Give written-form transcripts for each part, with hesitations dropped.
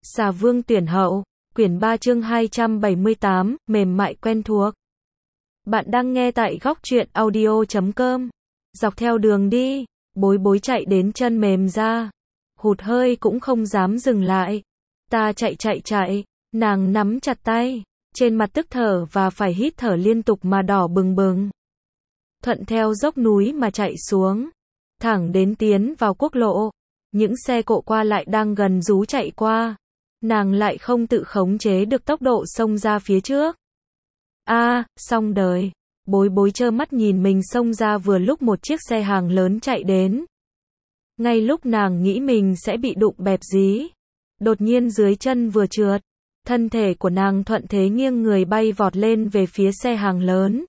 Xà vương tuyển hậu, quyển 3 chương 278, mềm mại quen thuộc. Bạn đang nghe tại góc truyện audio.com. Dọc theo đường đi, bối bối chạy đến chân mềm ra. Hụt hơi cũng không dám dừng lại. Ta chạy, nàng nắm chặt tay. Trên mặt tức thở và phải hít thở liên tục mà đỏ bừng bừng. Thuận theo dốc núi mà chạy xuống. Thẳng đến tiến vào quốc lộ. Những xe cộ qua lại đang gần rú chạy qua. Nàng lại không tự khống chế được tốc độ xông ra phía trước. Xong đời. Bối bối trơ mắt nhìn mình xông ra vừa lúc một chiếc xe hàng lớn chạy đến. Ngay lúc nàng nghĩ mình sẽ bị đụng bẹp dí. Đột nhiên dưới chân vừa trượt. Thân thể của nàng thuận thế nghiêng người bay vọt lên về phía xe hàng lớn.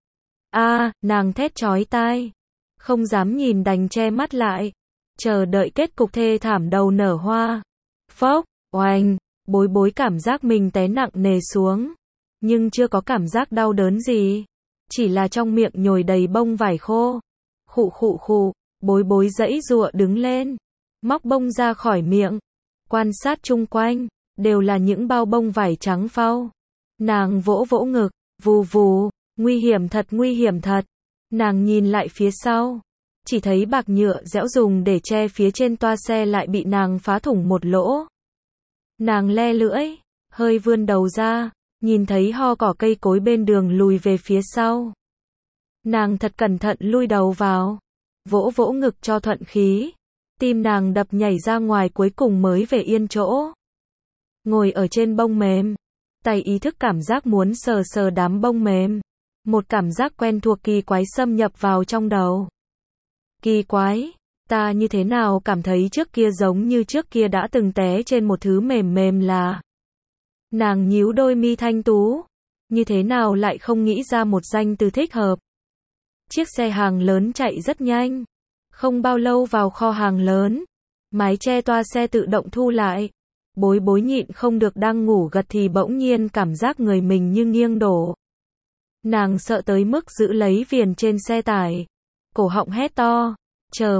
Nàng thét chói tai. Không dám nhìn đành che mắt lại. Chờ đợi kết cục thê thảm đầu nở hoa. Phốc, oanh, bối bối cảm giác mình té nặng nề xuống. Nhưng chưa có cảm giác đau đớn gì. Chỉ là trong miệng nhồi đầy bông vải khô. Khụ, bối bối giãy giụa đứng lên. Móc bông ra khỏi miệng. Quan sát chung quanh, đều là những bao bông vải trắng phau. Nàng vỗ vỗ ngực, vù, nguy hiểm thật. Nàng nhìn lại phía sau. Chỉ thấy bạc nhựa dẻo dùng để che phía trên toa xe lại bị nàng phá thủng một lỗ. Nàng le lưỡi, hơi vươn đầu ra, nhìn thấy ho cỏ cây cối bên đường lùi về phía sau. Nàng thật cẩn thận lui đầu vào, vỗ ngực cho thuận khí. Tim nàng đập nhảy ra ngoài cuối cùng mới về yên chỗ. Ngồi ở trên bông mềm, tay ý thức cảm giác muốn sờ đám bông mềm. Một cảm giác quen thuộc kỳ quái xâm nhập vào trong đầu. Kỳ quái, ta như thế nào cảm thấy trước kia giống như trước kia đã từng té trên một thứ mềm là. Nàng nhíu đôi mi thanh tú, như thế nào lại không nghĩ ra một danh từ thích hợp. Chiếc xe hàng lớn chạy rất nhanh, không bao lâu vào kho hàng lớn, mái che toa xe tự động thu lại. Bối bối nhịn không được đang ngủ gật thì bỗng nhiên cảm giác người mình như nghiêng đổ. Nàng sợ tới mức giữ lấy viền trên xe tải. Cổ họng hét to, chờ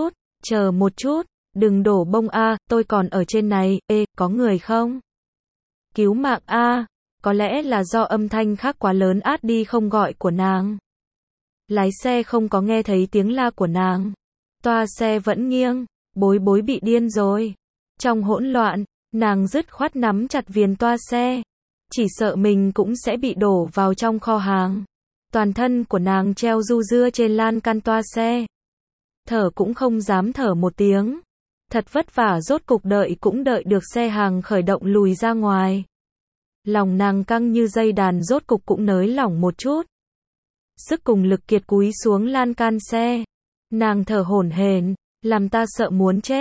một chút, đừng đổ bông tôi còn ở trên này, có người không? Cứu mạng có lẽ là do âm thanh khác quá lớn át đi không gọi của nàng. Lái xe không có nghe thấy tiếng la của nàng. Toa xe vẫn nghiêng, bối bối bị điên rồi. Trong hỗn loạn, nàng dứt khoát nắm chặt viền toa xe. Chỉ sợ mình cũng sẽ bị đổ vào trong kho hàng. Toàn thân của nàng treo du dưa trên lan can toa xe. Thở cũng không dám thở một tiếng. Thật vất vả rốt cục đợi cũng đợi được xe hàng khởi động lùi ra ngoài. Lòng nàng căng như dây đàn rốt cục cũng nới lỏng một chút. Sức cùng lực kiệt cúi xuống lan can xe. Nàng thở hổn hển, làm ta sợ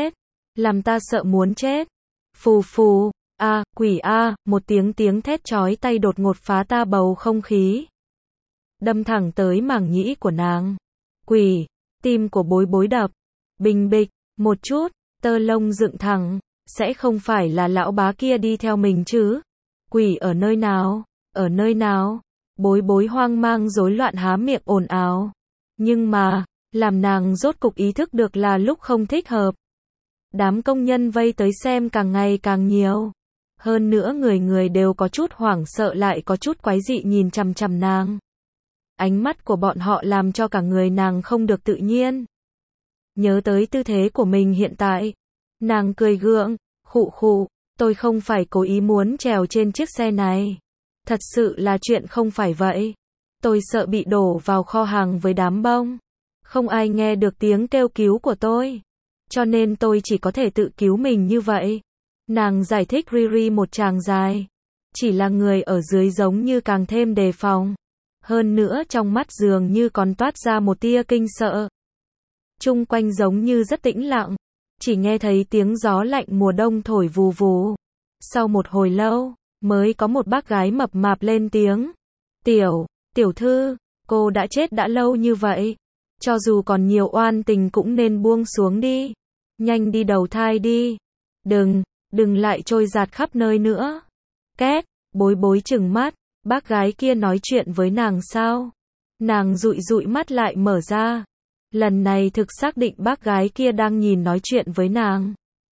muốn chết. Phù, quỷ một tiếng thét chói tay đột ngột phá ta bầu không khí. Đâm thẳng tới màng nhĩ của nàng. Quỷ, tim của bối bối đập. Bình bịch, một chút, tơ lông dựng thẳng. Sẽ không phải là lão bá kia đi theo mình chứ? Quỷ ở nơi nào? Bối bối hoang mang rối loạn há miệng ồn ào. Nhưng mà, làm nàng rốt cục ý thức được là lúc không thích hợp. Đám công nhân vây tới xem càng ngày càng nhiều. Hơn nữa người đều có chút hoảng sợ lại có chút quái dị nhìn chằm nàng. Ánh mắt của bọn họ làm cho cả người nàng không được tự nhiên. Nhớ tới tư thế của mình hiện tại. Nàng cười gượng, khụ, tôi không phải cố ý muốn trèo trên chiếc xe này. Thật sự là chuyện không phải vậy. Tôi sợ bị đổ vào kho hàng với đám bông. Không ai nghe được tiếng kêu cứu của tôi. Cho nên tôi chỉ có thể tự cứu mình như vậy. Nàng giải thích riri một tràng dài. Chỉ là người ở dưới giống như càng thêm đề phòng. Hơn nữa trong mắt dường như còn toát ra một tia kinh sợ. Chung quanh giống như rất tĩnh lặng. Chỉ nghe thấy tiếng gió lạnh mùa đông thổi vù. Sau một hồi lâu, mới có một bác gái mập mạp lên tiếng. Tiểu thư, cô đã chết đã lâu như vậy. Cho dù còn nhiều oan tình cũng nên buông xuống đi. Nhanh đi đầu thai đi. Đừng lại trôi dạt khắp nơi nữa. Két, bối chừng mắt. Bác gái kia nói chuyện với nàng sao? Nàng dụi mắt lại mở ra. Lần này thực xác định bác gái kia đang nhìn nói chuyện với nàng.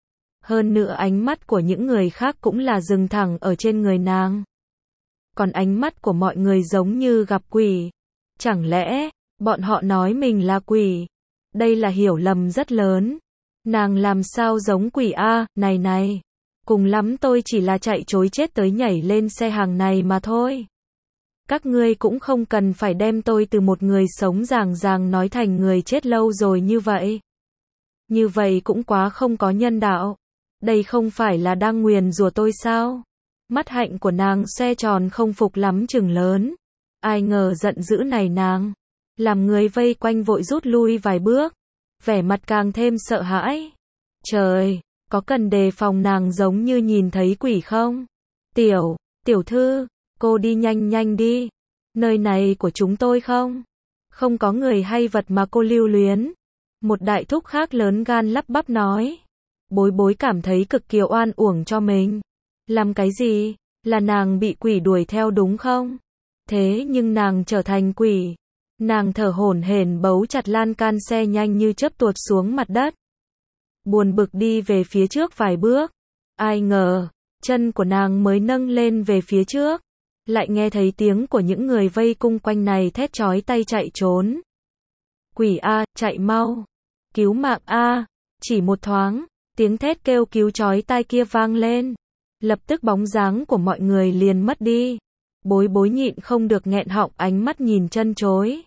Hơn nữa ánh mắt của những người khác cũng là dừng thẳng ở trên người nàng. Còn ánh mắt của mọi người giống như gặp quỷ. Chẳng lẽ, bọn họ nói mình là quỷ? Đây là hiểu lầm rất lớn. Nàng làm sao giống quỷ a, này. Cùng lắm tôi chỉ là chạy trối chết tới nhảy lên xe hàng này mà thôi. Các ngươi cũng không cần phải đem tôi từ một người sống ràng nói thành người chết lâu rồi như vậy. Như vậy cũng quá không có nhân đạo. Đây không phải là đang nguyền rủa tôi sao? Mắt hạnh của nàng xoe tròn không phục lắm chừng lớn. Ai ngờ giận dữ này nàng. Làm người vây quanh vội rút lui vài bước. Vẻ mặt càng thêm sợ hãi. Trời, có cần đề phòng nàng giống như nhìn thấy quỷ không? Tiểu thư, cô đi nhanh đi. Nơi này của chúng tôi không? Không có người hay vật mà cô lưu luyến. Một đại thúc khác lớn gan lắp bắp nói. Bối bối cảm thấy cực kỳ oan uổng cho mình. Làm cái gì? Là nàng bị quỷ đuổi theo đúng không? Thế nhưng nàng trở thành quỷ. Nàng thở hổn hển bấu chặt lan can xe nhanh như chớp tuột xuống mặt đất. Buồn bực đi về phía trước vài bước. Ai ngờ, chân của nàng mới nâng lên về phía trước. Lại nghe thấy tiếng của những người vây cung quanh này thét chói tay chạy trốn. Quỷ a, chạy mau. Cứu mạng a. Chỉ một thoáng, tiếng thét kêu cứu chói tai kia vang lên. Lập tức bóng dáng của mọi người liền mất đi. Bối bối nhịn không được nghẹn họng ánh mắt nhìn chân chối.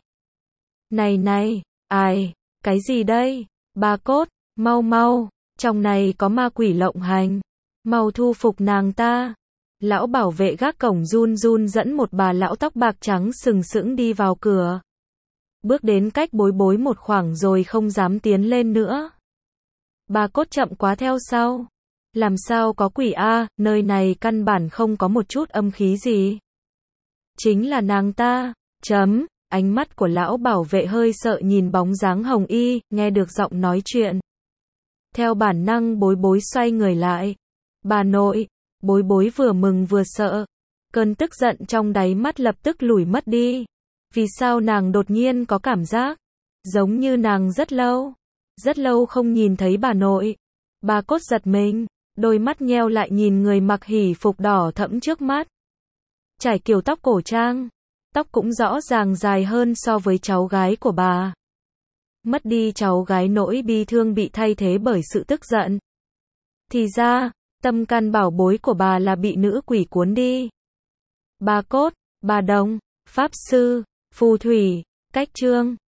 Này, ai, cái gì đây? Ba Cốt, mau, trong này có ma quỷ lộng hành. Mau thu phục nàng ta. Lão bảo vệ gác cổng run dẫn một bà lão tóc bạc trắng sừng sững đi vào cửa. Bước đến cách bối bối một khoảng rồi không dám tiến lên nữa. Ba Cốt chậm quá theo sau. Làm sao có quỷ a, nơi này căn bản không có một chút âm khí gì. Chính là nàng ta. Ánh mắt của lão bảo vệ hơi sợ nhìn bóng dáng hồng y, nghe được giọng nói chuyện. Theo bản năng bối bối xoay người lại. Bà nội, bối vừa mừng vừa sợ. Cơn tức giận trong đáy mắt lập tức lủi mất đi. Vì sao nàng đột nhiên có cảm giác giống như nàng rất lâu không nhìn thấy bà nội. Bà Cốt giật mình, đôi mắt nheo lại nhìn người mặc hỉ phục đỏ thẫm trước mắt. Trải kiểu tóc cổ trang, tóc cũng rõ ràng dài hơn so với cháu gái của bà. Mất đi cháu gái nỗi bi thương bị thay thế bởi sự tức giận. Thì ra, tâm can bảo bối của bà là bị nữ quỷ cuốn đi. Bà Cốt, bà Đồng, Pháp Sư, Phù Thủy, Cách Trương,